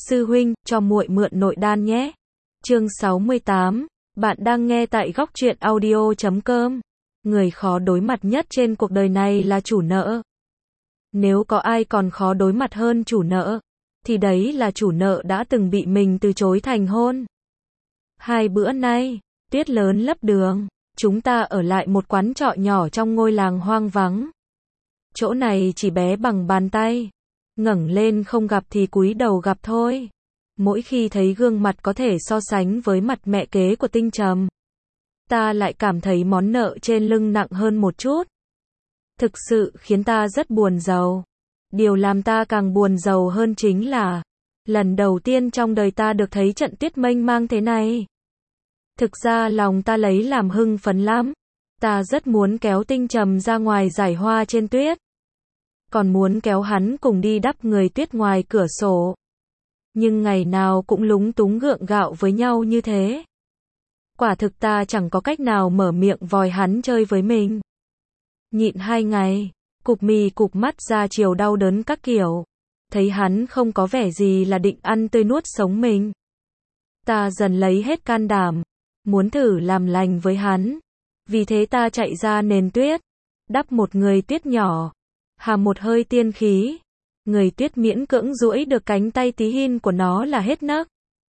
Sư huynh, cho muội mượn nội đan nhé. Chương 68. Bạn đang nghe tại góc truyện audio.com. Người khó đối mặt nhất trên cuộc đời này là chủ nợ. Nếu có ai còn khó đối mặt hơn chủ nợ, thì đấy là chủ nợ đã từng bị mình từ chối thành hôn. 2 bữa nay, tuyết lớn lấp đường, chúng ta ở lại một quán trọ nhỏ trong ngôi làng hoang vắng. Chỗ này chỉ bé bằng bàn tay, ngẩng lên không gặp thì cúi đầu gặp thôi. Mỗi khi thấy gương mặt có thể so sánh với mặt mẹ kế của Tinh Trầm, ta lại cảm thấy món nợ trên lưng nặng hơn một chút. Thực sự khiến ta rất buồn rầu. Điều làm ta càng buồn rầu hơn chính là lần đầu tiên trong đời ta được thấy trận tuyết mênh mang thế này. Thực ra lòng ta lấy làm hưng phấn lắm. Ta rất muốn kéo Tinh Trầm ra ngoài giải hoa trên tuyết. Còn muốn kéo hắn cùng đi đắp người tuyết ngoài cửa sổ. Nhưng ngày nào cũng lúng túng gượng gạo với nhau như thế. Quả thực ta chẳng có cách nào mở miệng vòi hắn chơi với mình. Nhịn 2 ngày, cụp mì cụp mắt ra chiều đau đớn các kiểu. Thấy hắn không có vẻ gì là định ăn tươi nuốt sống mình. Ta dần lấy hết can đảm, muốn thử làm lành với hắn. Vì thế ta chạy ra nền tuyết, đắp một người tuyết nhỏ, hàm một hơi tiên khí. Người tuyết miễn cưỡng duỗi được cánh tay tí hin của nó là hết nấc.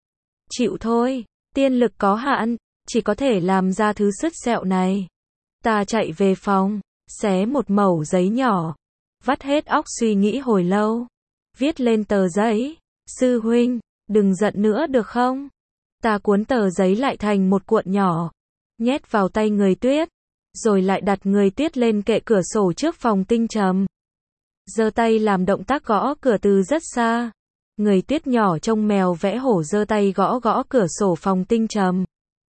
Chịu thôi, tiên lực có hạn, chỉ có thể làm ra thứ sứt sẹo này. Ta chạy về phòng, xé một mẩu giấy nhỏ, vắt hết óc suy nghĩ hồi lâu, viết lên tờ giấy, sư huynh, đừng giận nữa được không? Ta cuốn tờ giấy lại thành một cuộn nhỏ, nhét vào tay người tuyết, rồi lại đặt người tuyết lên kệ cửa sổ trước phòng Tinh Trầm. Giơ tay làm động tác gõ cửa từ rất xa. Người tuyết nhỏ trông mèo vẽ hổ giơ tay gõ gõ cửa sổ phòng Tinh Trầm.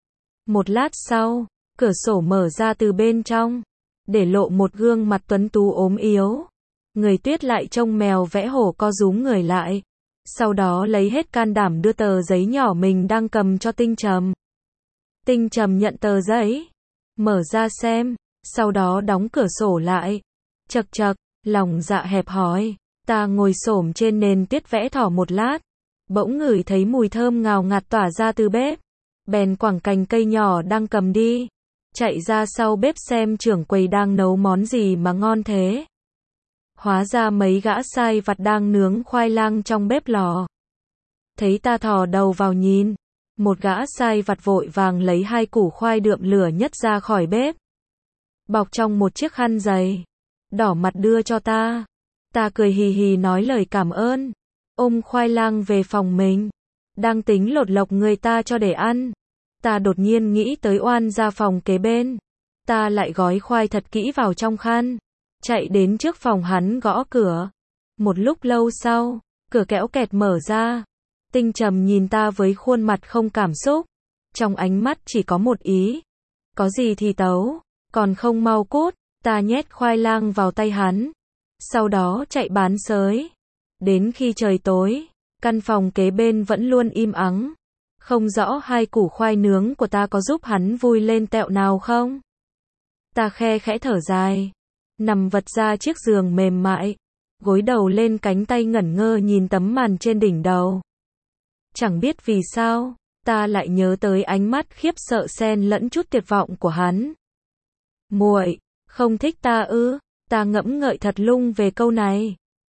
Một lát sau, cửa sổ mở ra từ bên trong, để lộ một gương mặt tuấn tú ốm yếu. Người tuyết lại trông mèo vẽ hổ co rúm người lại. Sau đó lấy hết can đảm đưa tờ giấy nhỏ mình đang cầm cho Tinh Trầm. Tinh Trầm nhận tờ giấy, mở ra xem, sau đó đóng cửa sổ lại. Chậc chậc, lòng dạ hẹp hòi. Ta ngồi xổm trên nền tuyết vẽ thỏ một lát, bỗng ngửi thấy mùi thơm ngào ngạt tỏa ra từ bếp. Bèn quẳng cành cây nhỏ đang cầm đi, chạy ra sau bếp xem trưởng quầy đang nấu món gì mà ngon thế. Hóa ra mấy gã sai vặt đang nướng khoai lang trong bếp lò. Thấy ta thò đầu vào nhìn, một gã sai vặt vội vàng lấy 2 củ khoai đượm lửa nhất ra khỏi bếp, bọc trong một chiếc khăn dày, đỏ mặt đưa cho ta. Ta cười hì hì nói lời cảm ơn, ôm khoai lang về phòng mình, đang tính lột lọc người ta cho để ăn. Ta đột nhiên nghĩ tới oan ra phòng kế bên. Ta lại gói khoai thật kỹ vào trong khăn, chạy đến trước phòng hắn gõ cửa. Một lúc lâu sau, cửa kéo kẹt mở ra. Tinh Trầm nhìn ta với khuôn mặt không cảm xúc, trong ánh mắt chỉ có một ý: có gì thì tấu, còn không mau cút. Ta nhét khoai lang vào tay hắn, sau đó chạy bán sới. Đến khi trời tối, căn phòng kế bên vẫn luôn im ắng. Không rõ 2 củ khoai nướng của ta có giúp hắn vui lên tẹo nào không? Ta khe khẽ thở dài, nằm vật ra chiếc giường mềm mại, gối đầu lên cánh tay ngẩn ngơ nhìn tấm màn trên đỉnh đầu. Chẳng biết vì sao, ta lại nhớ tới ánh mắt khiếp sợ xen lẫn chút tuyệt vọng của hắn. Muội không thích ta ư? Ta ngẫm ngợi thật lung về câu này.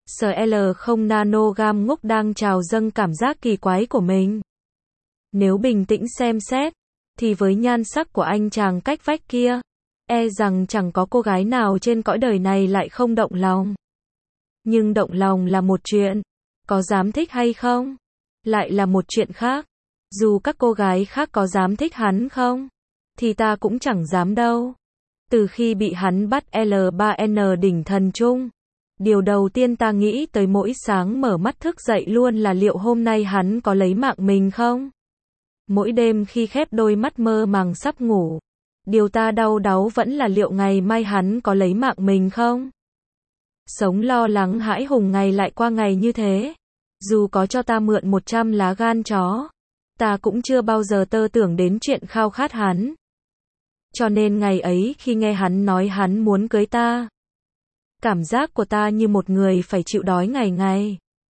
SL0 nanogam ngốc đang trào dâng cảm giác kỳ quái của mình. Nếu bình tĩnh xem xét, thì với nhan sắc của anh chàng cách vách kia, e rằng chẳng có cô gái nào trên cõi đời này lại không động lòng. Nhưng động lòng là một chuyện, có dám thích hay không, lại là một chuyện khác. Dù các cô gái khác có dám thích hắn không, thì ta cũng chẳng dám đâu. Từ khi bị hắn bắt L3N đỉnh thần trung, điều đầu tiên ta nghĩ tới mỗi sáng mở mắt thức dậy luôn là liệu hôm nay hắn có lấy mạng mình không? Mỗi đêm khi khép đôi mắt mơ màng sắp ngủ, điều ta đau đáu vẫn là liệu ngày mai hắn có lấy mạng mình không? Sống lo lắng hãi hùng ngày lại qua ngày như thế. Dù có cho ta mượn 100 lá gan chó, ta cũng chưa bao giờ tơ tưởng đến chuyện khao khát hắn. Cho nên ngày ấy khi nghe hắn nói hắn muốn cưới ta, cảm giác của ta như một người phải chịu đói ngày ngày.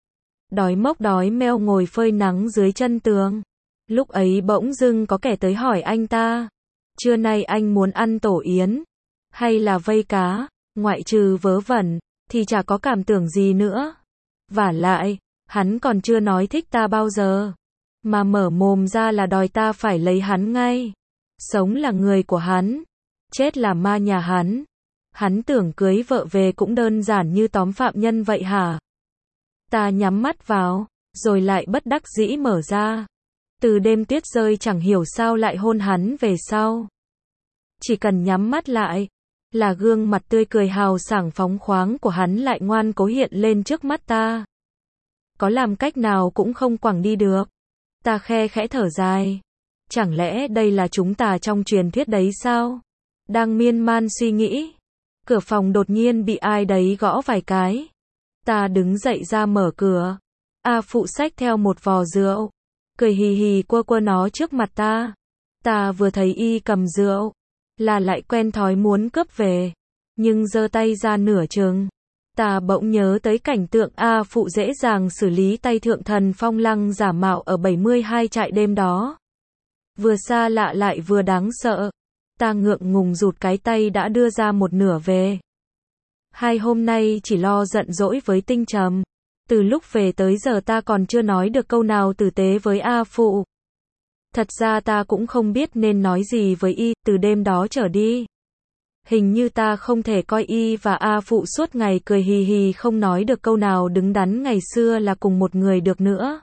đói mốc đói meo ngồi phơi nắng dưới chân tường. Lúc ấy bỗng dưng có kẻ tới hỏi anh ta, trưa nay anh muốn ăn tổ yến, hay là vây cá, ngoại trừ vớ vẩn, thì chả có cảm tưởng gì nữa. Vả lại, hắn còn chưa nói thích ta bao giờ, mà mở mồm ra là đòi ta phải lấy hắn ngay. Sống là người của hắn, chết là ma nhà hắn. Hắn tưởng cưới vợ về cũng đơn giản như tóm phạm nhân vậy hả? Ta nhắm mắt vào, rồi lại bất đắc dĩ mở ra. Từ đêm tuyết rơi chẳng hiểu sao lại hôn hắn về sau. Chỉ cần nhắm mắt lại, là gương mặt tươi cười hào sảng phóng khoáng của hắn lại ngoan cố hiện lên trước mắt ta. Có làm cách nào cũng không quẳng đi được. Ta khe khẽ thở dài. Chẳng lẽ đây là chúng ta trong truyền thuyết đấy sao? Đang miên man suy nghĩ, cửa phòng đột nhiên bị ai đấy gõ vài cái. Ta đứng dậy ra mở cửa. A Phụ xách theo một vò rượu, cười hì hì quơ quơ nó trước mặt ta. Ta vừa thấy y cầm rượu, là lại quen thói muốn cướp về, nhưng giơ tay ra nửa chừng, ta bỗng nhớ tới cảnh tượng A Phụ dễ dàng xử lý tay thượng thần Phong Lăng giả mạo ở 72 trại đêm đó. Vừa xa lạ lại vừa đáng sợ. Ta ngượng ngùng rụt cái tay đã đưa ra một nửa về. Hai hôm nay chỉ lo giận dỗi với Tinh Trầm. Từ lúc về tới giờ ta còn chưa nói được câu nào tử tế với A Phụ. Thật ra ta cũng không biết nên nói gì với y, từ đêm đó trở đi. Hình như ta không thể coi y và A Phụ suốt ngày cười hì hì không nói được câu nào đứng đắn ngày xưa là cùng một người được nữa.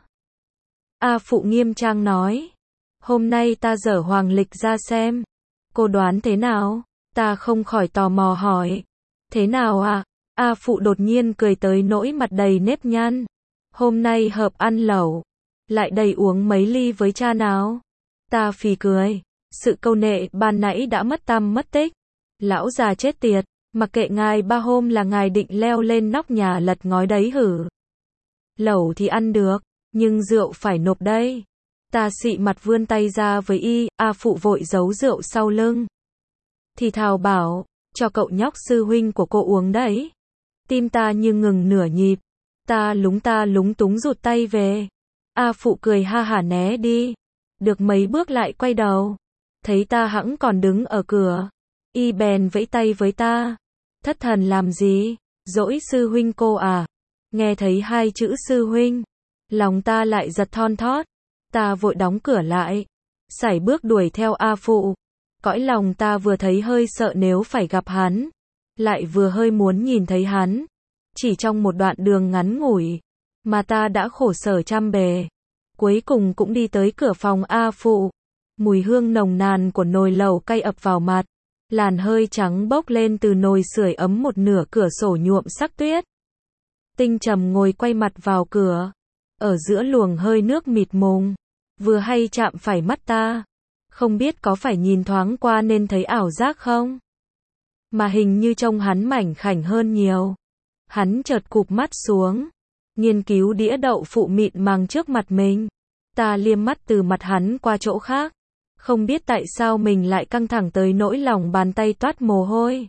A Phụ nghiêm trang nói. Hôm nay ta dở hoàng lịch ra xem. Cô đoán thế nào? Ta không khỏi tò mò hỏi. Thế nào à? A Phụ đột nhiên cười tới nỗi mặt đầy nếp nhăn. Hôm nay hợp ăn lẩu. Lại đầy uống mấy ly với cha nào? Ta phì cười. Sự câu nệ ban nãy đã mất tăm mất tích. Lão già chết tiệt. Mặc kệ ngài 3 hôm là ngài định leo lên nóc nhà lật ngói đấy hử? Lẩu thì ăn được, nhưng rượu phải nộp đây. Ta xị mặt vươn tay ra với y, A Phụ vội giấu rượu sau lưng. Thì thào bảo, cho cậu nhóc sư huynh của cô uống đấy. Tim ta như ngừng nửa nhịp. Ta lúng túng rụt tay về. A Phụ cười ha hả né đi. Được mấy bước lại quay đầu. Thấy ta hẵng còn đứng ở cửa. Y bèn vẫy tay với ta. Thất thần làm gì? Dỗi sư huynh cô à? Nghe thấy hai chữ sư huynh, lòng ta lại giật thon thót. Ta vội đóng cửa lại, sải bước đuổi theo A Phụ. Cõi lòng ta vừa thấy hơi sợ nếu phải gặp hắn, lại vừa hơi muốn nhìn thấy hắn. Chỉ trong một đoạn đường ngắn ngủi, mà ta đã khổ sở trăm bề. Cuối cùng cũng đi tới cửa phòng A Phụ. Mùi hương nồng nàn của nồi lẩu cay ập vào mặt. Làn hơi trắng bốc lên từ nồi sưởi ấm một nửa cửa sổ nhuộm sắc tuyết. Tinh Trầm ngồi quay mặt vào cửa. Ở giữa luồng hơi nước mịt mùng, vừa hay chạm phải mắt ta. Không biết có phải nhìn thoáng qua nên thấy ảo giác không? Mà hình như trông hắn mảnh khảnh hơn nhiều. Hắn chợt cụp mắt xuống, nghiên cứu đĩa đậu phụ mịn màng trước mặt mình. Ta liếc mắt từ mặt hắn qua chỗ khác. Không biết tại sao mình lại căng thẳng tới nỗi lòng bàn tay toát mồ hôi.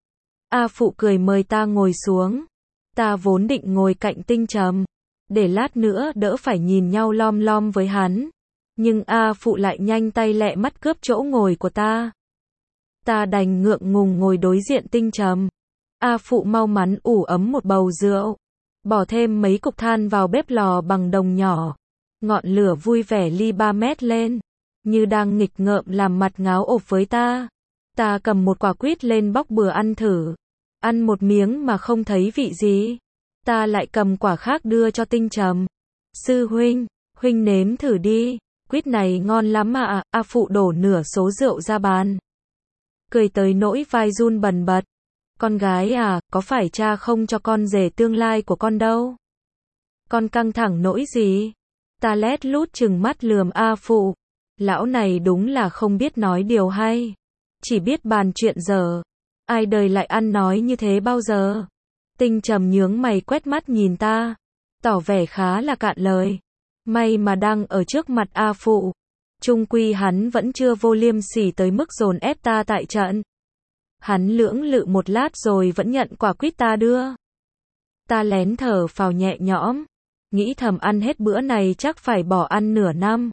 A Phụ cười mời ta ngồi xuống. Ta vốn định ngồi cạnh Tinh Trầm, để lát nữa đỡ phải nhìn nhau lom lom với hắn. Nhưng A Phụ lại nhanh tay lẹ mắt cướp chỗ ngồi của ta. Ta đành ngượng ngùng ngồi đối diện Tinh Trầm. A Phụ mau mắn ủ ấm một bầu rượu, bỏ thêm mấy cục than vào bếp lò bằng đồng nhỏ. Ngọn lửa vui vẻ ly 3 mét lên, như đang nghịch ngợm làm mặt ngáo ộp với ta. Ta cầm một quả quýt lên bóc bừa ăn thử. Ăn một miếng mà không thấy vị gì. Ta lại cầm quả khác đưa cho Tinh Trầm. Sư huynh, huynh nếm thử đi. Quýt này ngon lắm ạ. A Phụ đổ nửa số rượu ra bàn, cười tới nỗi vai run bần bật. Con gái à, có phải cha không cho con rể tương lai của con đâu? Con căng thẳng nỗi gì? Ta lét lút trừng mắt lườm A Phụ. Lão này đúng là không biết nói điều hay, chỉ biết bàn chuyện dở. Ai đời lại ăn nói như thế bao giờ? Tinh Trầm nhướng mày quét mắt nhìn ta, tỏ vẻ khá là cạn lời. May mà đang ở trước mặt A Phụ. Chung quy hắn vẫn chưa vô liêm sỉ tới mức dồn ép ta tại trận. Hắn lưỡng lự một lát rồi vẫn nhận quả quýt ta đưa. Ta lén thở phào nhẹ nhõm, nghĩ thầm ăn hết bữa này chắc phải bỏ ăn nửa năm.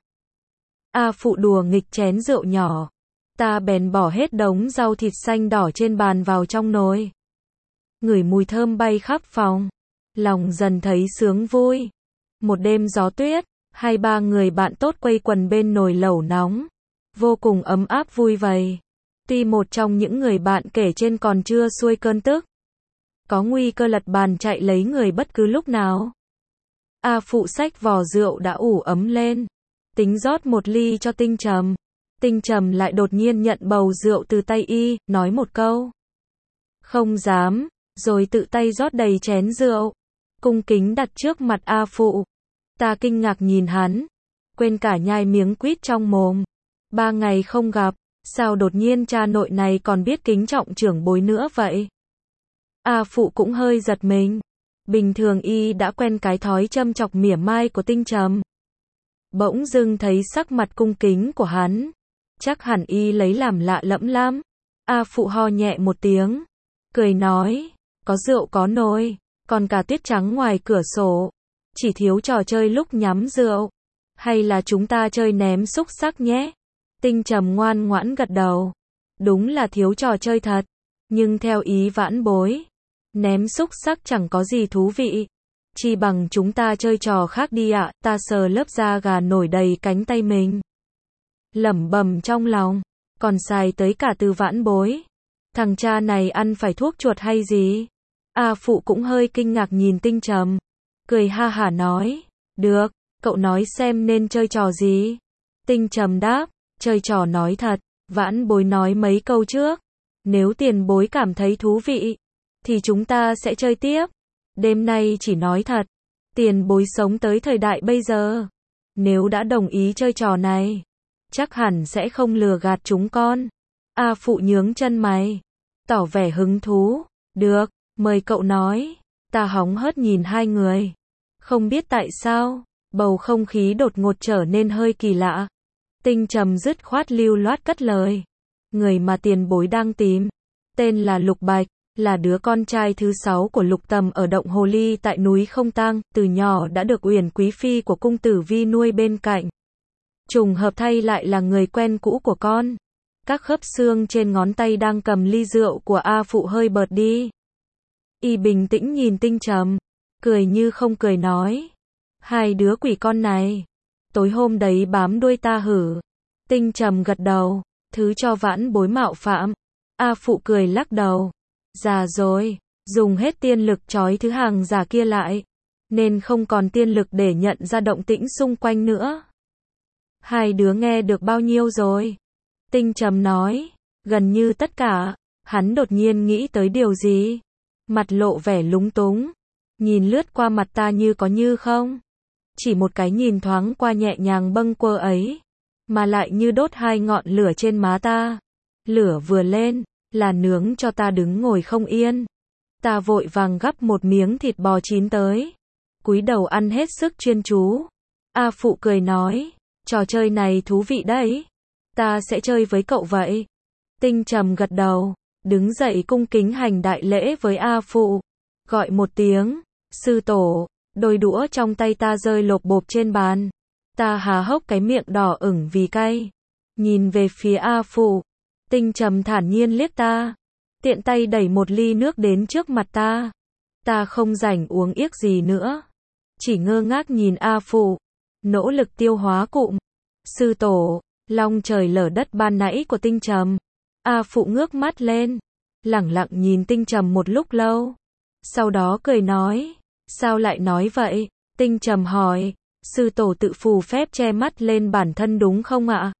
A Phụ đùa nghịch chén rượu nhỏ. Ta bèn bỏ hết đống rau thịt xanh đỏ trên bàn vào trong nồi. Ngửi mùi thơm bay khắp phòng. Lòng dần thấy sướng vui. Một đêm gió tuyết, 2-3 người bạn tốt quây quần bên nồi lẩu nóng. Vô cùng ấm áp vui vầy. Tuy một trong những người bạn kể trên còn chưa xuôi cơn tức. Có nguy cơ lật bàn chạy lấy người bất cứ lúc nào. A Phụ xách vò rượu đã ủ ấm lên. Tính rót một ly cho Tinh Trầm. Tinh Trầm lại đột nhiên nhận bầu rượu từ tay y, nói một câu. Không dám, rồi tự tay rót đầy chén rượu. Cung kính đặt trước mặt A Phụ. Ta kinh ngạc nhìn hắn. Quên cả nhai miếng quýt trong mồm. 3 ngày không gặp, sao đột nhiên cha nội này còn biết kính trọng trưởng bối nữa vậy? A Phụ cũng hơi giật mình. Bình thường y đã quen cái thói châm chọc mỉa mai của Tinh Trầm. Bỗng dưng thấy sắc mặt cung kính của hắn. Chắc hẳn y lấy làm lạ lẫm lắm. A Phụ ho nhẹ một tiếng. Cười nói. Có rượu có nồi. Còn cả tuyết trắng ngoài cửa sổ. Chỉ thiếu trò chơi lúc nhắm rượu. Hay là chúng ta chơi ném xúc xắc nhé? Tinh Trầm ngoan ngoãn gật đầu. Đúng là thiếu trò chơi thật. Nhưng theo ý vãn bối. Ném xúc xắc chẳng có gì thú vị. Chi bằng chúng ta chơi trò khác đi ạ. Ta sờ lớp da gà nổi đầy cánh tay mình. Lẩm bẩm trong lòng. Còn xài tới cả từ vãn bối. Thằng cha này ăn phải thuốc chuột hay gì? A Phụ cũng hơi kinh ngạc nhìn Tinh Trầm. Cười ha hả nói. Được, cậu nói xem nên chơi trò gì? Tinh Trầm đáp. Chơi trò nói thật. Vãn bối nói mấy câu trước. Nếu tiền bối cảm thấy thú vị, thì chúng ta sẽ chơi tiếp. Đêm nay chỉ nói thật. Tiền bối sống tới thời đại bây giờ. Nếu đã đồng ý chơi trò này, chắc hẳn sẽ không lừa gạt chúng con. A Phụ nhướng chân mày. Tỏ vẻ hứng thú. Được, mời cậu nói. Ta hóng hớt nhìn hai người. Không biết tại sao, bầu không khí đột ngột trở nên hơi kỳ lạ. Tinh Trầm dứt khoát lưu loát cất lời. Người mà tiền bối đang tìm, tên là Lục Bạch, là đứa con trai thứ 6 của Lục Tầm ở động Hồ Ly tại núi Không Tang, từ nhỏ đã được Uyển Quý Phi của cung tử Vi nuôi bên cạnh. Trùng hợp thay lại là người quen cũ của con. Các khớp xương trên ngón tay đang cầm ly rượu của A Phụ hơi bợt đi. Y bình tĩnh nhìn Tinh Trầm, cười như không cười nói. Hai đứa quỷ con này, tối hôm đấy bám đuôi ta hử? Tinh Trầm gật đầu, thứ cho vãn bối mạo phạm. A Phụ cười lắc đầu. Già rồi, dùng hết tiên lực trói thứ hàng giả kia lại, nên không còn tiên lực để nhận ra động tĩnh xung quanh nữa. Hai đứa nghe được bao nhiêu rồi? Tinh Trầm nói. Gần như tất cả. Hắn đột nhiên nghĩ tới điều gì. Mặt lộ vẻ lúng túng. Nhìn lướt qua mặt ta như có như không. Chỉ một cái nhìn thoáng qua nhẹ nhàng bâng quơ ấy, mà lại như đốt hai ngọn lửa trên má ta. Lửa vừa lên, là nướng cho ta đứng ngồi không yên. Ta vội vàng gắp một miếng thịt bò chín tới. Cúi đầu ăn hết sức chuyên chú. A Phụ cười nói. Trò chơi này thú vị đấy. Ta sẽ chơi với cậu vậy. Tinh Trầm gật đầu. Đứng dậy cung kính hành đại lễ với A Phụ. Gọi một tiếng. Sư tổ. Đôi đũa trong tay ta rơi lộp bộp trên bàn. Ta há hốc cái miệng đỏ ửng vì cay. Nhìn về phía A Phụ. Tinh Trầm thản nhiên liếc ta. Tiện tay đẩy một ly nước đến trước mặt ta. Ta không rảnh uống yếc gì nữa. Chỉ ngơ ngác nhìn A Phụ. Nỗ lực tiêu hóa cụm. Sư tổ. Long trời lở đất ban nãy của Tinh Trầm. A Phụ ngước mắt lên. Lẳng lặng nhìn Tinh Trầm một lúc lâu. Sau đó cười nói. Sao lại nói vậy? Tinh Trầm hỏi. Sư tổ tự phù phép che mắt lên bản thân đúng không ạ?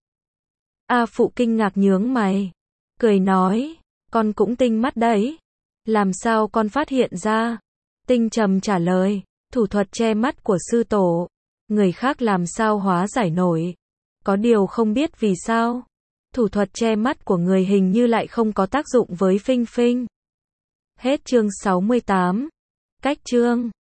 A Phụ kinh ngạc nhướng mày. Cười nói. Con cũng tinh mắt đấy. Làm sao con phát hiện ra? Tinh Trầm trả lời. Thủ thuật che mắt của sư tổ. Người khác làm sao hóa giải nổi. Có điều không biết vì sao. Thủ thuật che mắt của người hình như lại không có tác dụng với Phinh Phinh. Hết chương 68. Cách chương